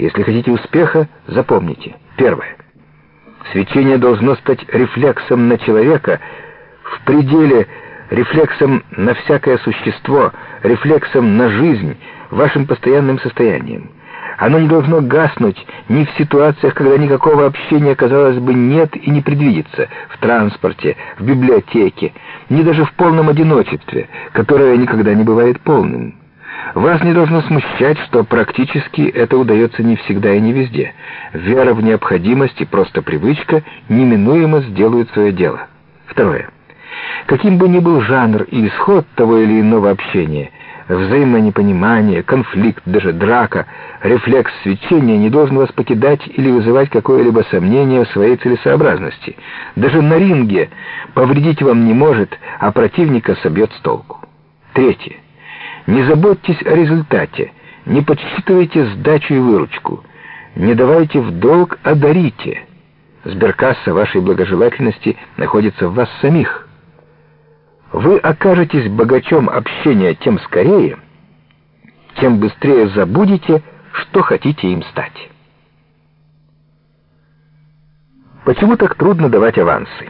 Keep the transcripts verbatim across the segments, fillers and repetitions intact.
Если хотите успеха, запомните. Первое. Свечение должно стать рефлексом на человека, в пределе рефлексом на всякое существо, рефлексом на жизнь, вашим постоянным состоянием. Оно не должно гаснуть ни в ситуациях, когда никакого общения, казалось бы, нет и не предвидится, в транспорте, в библиотеке, ни даже в полном одиночестве, которое никогда не бывает полным. Вас не должно смущать, что практически это удается не всегда и не везде. Вера в необходимость и просто привычка неминуемо сделают свое дело. Второе. Каким бы ни был жанр и исход того или иного общения, взаимонепонимание, конфликт, даже драка, рефлекс свечения не должен вас покидать или вызывать какое-либо сомнение в своей целесообразности. Даже на ринге повредить вам не может, а противника собьет с толку. Третье. Не заботьтесь о результате, не подсчитывайте сдачу и выручку, не давайте в долг, а дарите. Сберкасса вашей благожелательности находится в вас самих. Вы окажетесь богачом общения тем скорее, тем быстрее забудете, что хотите им стать. Почему так трудно давать авансы?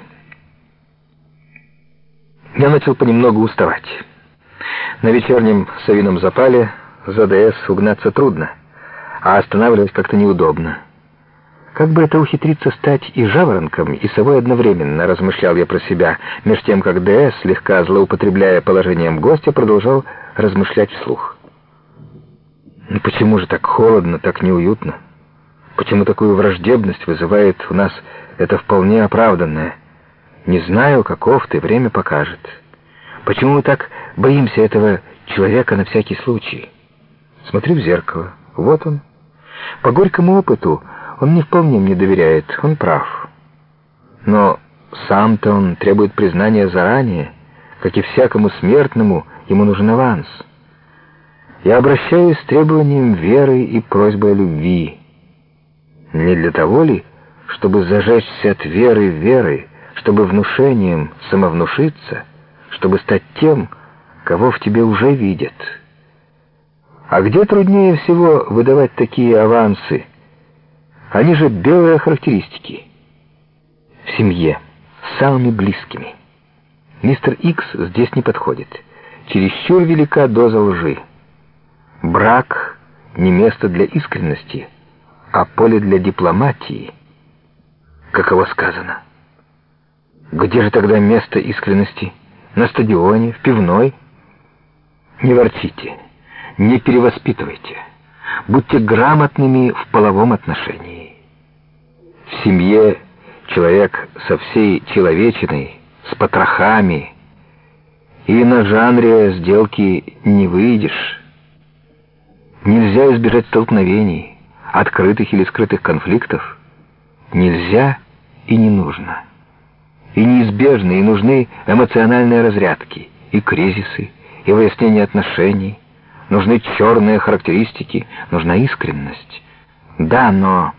Я начал понемногу уставать. На вечернем совином запале за ДС угнаться трудно, а останавливать как-то неудобно. Как бы это ухитриться стать и жаворонком, и совой одновременно, размышлял я про себя, меж тем как ДС, слегка злоупотребляя положением гостя, продолжал размышлять вслух. Ну почему же так холодно, так неуютно? Почему такую враждебность вызывает у нас это вполне оправданное? Не знаю, каков ты, время покажет. Почему мы так боимся этого человека на всякий случай? Смотрю в зеркало. Вот он. По горькому опыту он не вполне мне доверяет, он прав. Но сам-то он требует признания заранее, как и всякому смертному ему нужен аванс. Я обращаюсь с требованием веры и просьбой о любви. Не для того ли, чтобы зажечься от веры веры, чтобы внушением самовнушиться, чтобы стать тем, кого в тебе уже видят? А где труднее всего выдавать такие авансы? Они же белые характеристики. В семье, с самыми близкими. Мистер Икс здесь не подходит. Чересчур велика доза лжи. Брак не место для искренности, а поле для дипломатии. Каково сказано. Где же тогда место искренности? На стадионе, в пивной? Не ворчите, не перевоспитывайте. Будьте грамотными в половом отношении. В семье человек со всей человечиной, с потрохами, и на жанре сделки не выйдешь. Нельзя избежать столкновений, открытых или скрытых конфликтов. Нельзя и не нужно. И неизбежны и нужны эмоциональные разрядки, и кризисы, и выяснение отношений. Нужны черные характеристики, нужна искренность. Да, но...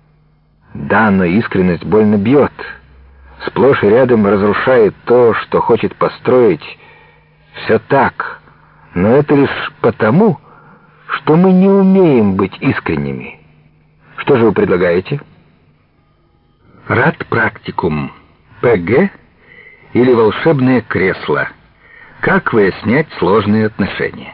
Да, но искренность больно бьет. Сплошь и рядом разрушает то, что хочет построить. Все так. Но это лишь потому, что мы не умеем быть искренними. Что же вы предлагаете? Рад практикум. ПГ или волшебное кресло. Как выяснять сложные отношения?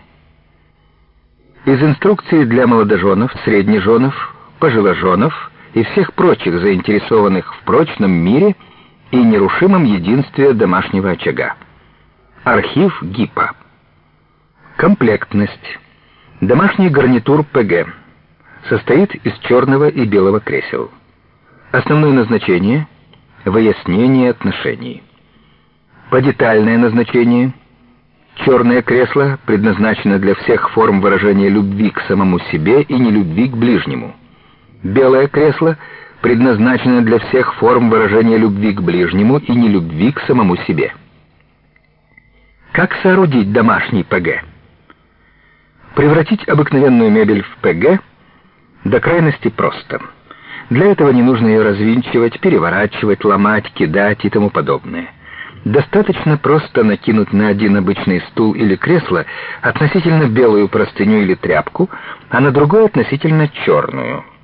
Из инструкции для молодоженов, среднеженов, пожиложенов и всех прочих заинтересованных в прочном мире и нерушимом единстве домашнего очага. Архив ГИПа. Комплектность. Домашний гарнитур ПГ состоит из черного и белого кресел. Основное назначение — выяснение отношений. Подетальное назначение. Черное кресло предназначено для всех форм выражения любви к самому себе и нелюбви к ближнему. Белое кресло предназначено для всех форм выражения любви к ближнему и нелюбви к самому себе. Как соорудить домашний ПГ? Превратить обыкновенную мебель в ПГ до крайности просто. Для этого не нужно ее развинчивать, переворачивать, ломать, кидать и тому подобное. Достаточно просто накинуть на один обычный стул или кресло относительно белую простыню или тряпку, а на другой относительно черную.